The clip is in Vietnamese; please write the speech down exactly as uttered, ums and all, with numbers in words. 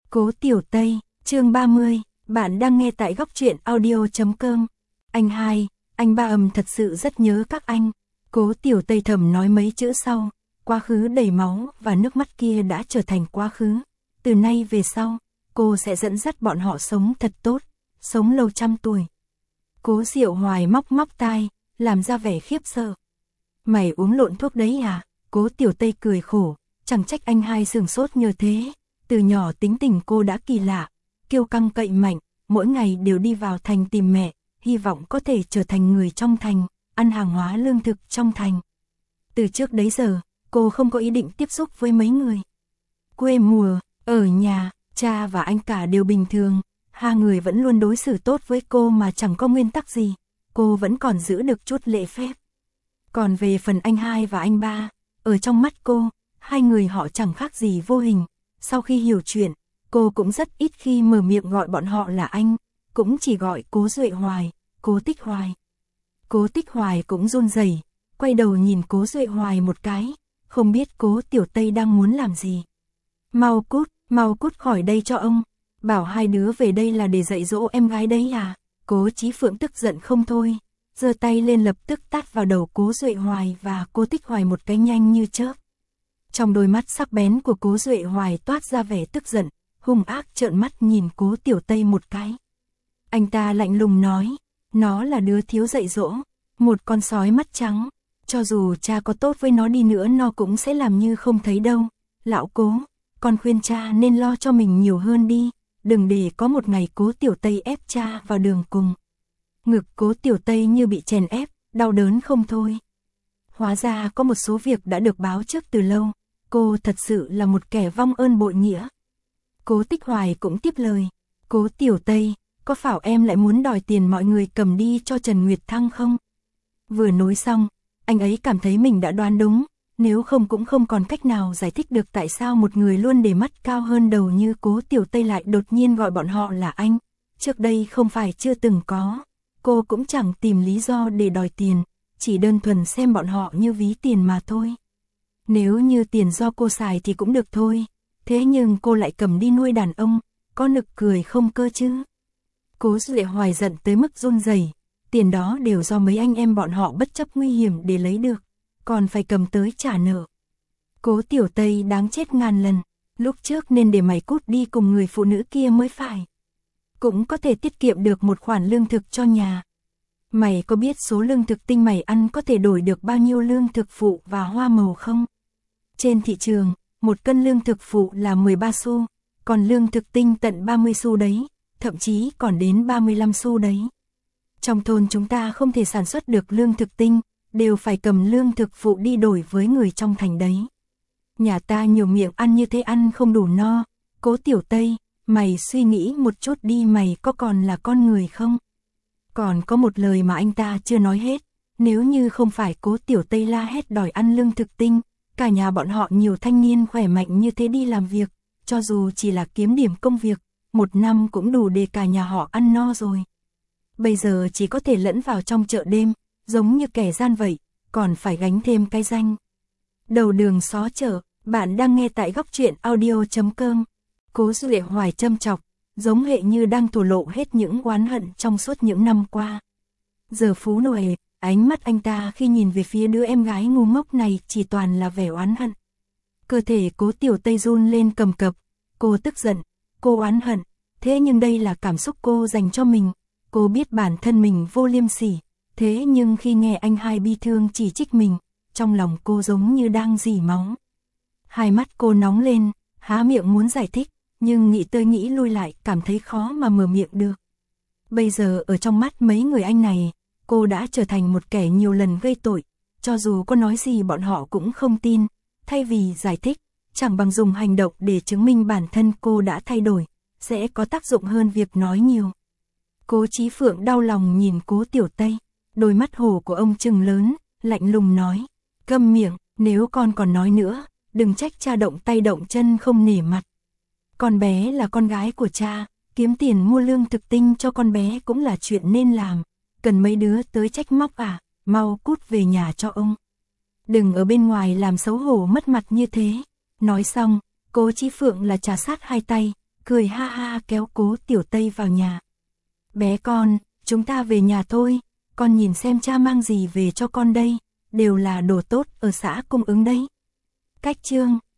Cố Tiểu Tây, chương ba mươi, bạn đang nghe tại góc truyện audio chấm com. Anh hai, anh ba ầm thật sự rất nhớ các anh. Cố Tiểu Tây thầm nói mấy chữ sau, quá khứ đầy máu và nước mắt kia đã trở thành quá khứ. Từ nay về sau, cô sẽ dẫn dắt bọn họ sống thật tốt, sống lâu trăm tuổi. Cố Diệu Hoài móc móc tai, làm ra vẻ khiếp sợ. Mày uống lộn thuốc đấy à? Cố Tiểu Tây cười khổ, chẳng trách anh hai sừng sốt như thế. Từ nhỏ tính tình cô đã kỳ lạ, kiêu căng cậy mạnh, mỗi ngày đều đi vào thành tìm mẹ, hy vọng có thể trở thành người trong thành, ăn hàng hóa lương thực trong thành. Từ trước đấy giờ, cô không có ý định tiếp xúc với mấy người. Quê mùa, ở nhà, cha và anh cả đều bình thường, hai người vẫn luôn đối xử tốt với cô mà chẳng có nguyên tắc gì, cô vẫn còn giữ được chút lễ phép. Còn về phần anh hai và anh ba, ở trong mắt cô, hai người họ chẳng khác gì vô hình. Sau khi hiểu chuyện, cô cũng rất ít khi mở miệng gọi bọn họ là anh, cũng chỉ gọi Cố Duệ Hoài, Cố Tích Hoài. Cố Tích Hoài cũng run rẩy, quay đầu nhìn Cố Duệ Hoài một cái, không biết Cố Tiểu Tây đang muốn làm gì. Mau cút, mau cút khỏi đây cho ông, bảo hai đứa về đây là để dạy dỗ em gái đấy à? Cố Chí Phượng tức giận không thôi, giơ tay lên lập tức tát vào đầu Cố Duệ Hoài và Cố Tích Hoài một cái nhanh như chớp. Trong đôi mắt sắc bén của Cố Duệ Hoài toát ra vẻ tức giận, hung ác trợn mắt nhìn Cố Tiểu Tây một cái. Anh ta lạnh lùng nói, nó là đứa thiếu dạy dỗ, một con sói mắt trắng, cho dù cha có tốt với nó đi nữa nó cũng sẽ làm như không thấy đâu. Lão Cố, con khuyên cha nên lo cho mình nhiều hơn đi, đừng để có một ngày Cố Tiểu Tây ép cha vào đường cùng. Ngực Cố Tiểu Tây như bị chèn ép, đau đớn không thôi. Hóa ra có một số việc đã được báo trước từ lâu. Cô thật sự là một kẻ vong ơn bội nghĩa. Cố Tích Hoài cũng tiếp lời. Cố Tiểu Tây, có phải em lại muốn đòi tiền mọi người cầm đi cho Trần Nguyệt Thăng không? Vừa nói xong, anh ấy cảm thấy mình đã đoán đúng. Nếu không cũng không còn cách nào giải thích được tại sao một người luôn để mắt cao hơn đầu như Cố Tiểu Tây lại đột nhiên gọi bọn họ là anh. Trước đây không phải chưa từng có. Cô cũng chẳng tìm lý do để đòi tiền, chỉ đơn thuần xem bọn họ như ví tiền mà thôi. Nếu như tiền do cô xài thì cũng được thôi, thế nhưng cô lại cầm đi nuôi đàn ông, có nực cười không cơ chứ? Cố Duệ Hoài giận tới mức run rẩy, tiền đó đều do mấy anh em bọn họ bất chấp nguy hiểm để lấy được, còn phải cầm tới trả nợ. Cố Tiểu Tây đáng chết ngàn lần, lúc trước nên để mày cút đi cùng người phụ nữ kia mới phải. Cũng có thể tiết kiệm được một khoản lương thực cho nhà. Mày có biết số lương thực tinh mày ăn có thể đổi được bao nhiêu lương thực phụ và hoa màu không? Trên thị trường, một cân lương thực phụ là mười ba xu, còn lương thực tinh tận ba mươi xu đấy, thậm chí còn đến ba mươi lăm xu đấy. Trong thôn chúng ta không thể sản xuất được lương thực tinh, đều phải cầm lương thực phụ đi đổi với người trong thành đấy. Nhà ta nhiều miệng ăn như thế ăn không đủ no. Cố Tiểu Tây, mày suy nghĩ một chút đi, mày có còn là con người không? Còn có một lời mà anh ta chưa nói hết, nếu như không phải Cố Tiểu Tây la hét đòi ăn lương thực tinh, cả nhà bọn họ nhiều thanh niên khỏe mạnh như thế đi làm việc, cho dù chỉ là kiếm điểm công việc, một năm cũng đủ để cả nhà họ ăn no rồi. Bây giờ chỉ có thể lẫn vào trong chợ đêm, giống như kẻ gian vậy, còn phải gánh thêm cái danh. Đầu đường xó chợ, bạn đang nghe tại góc truyện audio chấm com. Cố Duệ Hoài châm chọc, giống hệ như đang thổ lộ hết những oán hận trong suốt những năm qua. Giờ phú nổi, ánh mắt anh ta khi nhìn về phía đứa em gái ngu ngốc này chỉ toàn là vẻ oán hận. Cơ thể Cố Tiểu Tây run lên cầm cập, cô tức giận, cô oán hận, thế nhưng đây là cảm xúc cô dành cho mình, cô biết bản thân mình vô liêm sỉ, thế nhưng khi nghe anh hai bi thương chỉ trích mình, trong lòng cô giống như đang rỉ máu. Hai mắt cô nóng lên, há miệng muốn giải thích, nhưng nghĩ tới nghĩ lui lại cảm thấy khó mà mở miệng được. Bây giờ ở trong mắt mấy người anh này, cô đã trở thành một kẻ nhiều lần gây tội, cho dù có nói gì bọn họ cũng không tin, thay vì giải thích, chẳng bằng dùng hành động để chứng minh bản thân cô đã thay đổi, sẽ có tác dụng hơn việc nói nhiều. Cố Chí Phượng đau lòng nhìn Cố Tiểu Tây, đôi mắt hổ của ông trừng lớn, lạnh lùng nói, câm miệng, nếu con còn nói nữa, đừng trách cha động tay động chân không nể mặt. Con bé là con gái của cha, kiếm tiền mua lương thực tinh cho con bé cũng là chuyện nên làm, cần mấy đứa tới trách móc à, mau cút về nhà cho ông. Đừng ở bên ngoài làm xấu hổ mất mặt như thế. Nói xong, Cố Chí Phượng là trà sát hai tay, cười ha ha kéo Cố Tiểu Tây vào nhà. Bé con, chúng ta về nhà thôi, con nhìn xem cha mang gì về cho con đây, đều là đồ tốt ở xã cung ứng đấy. Cách chương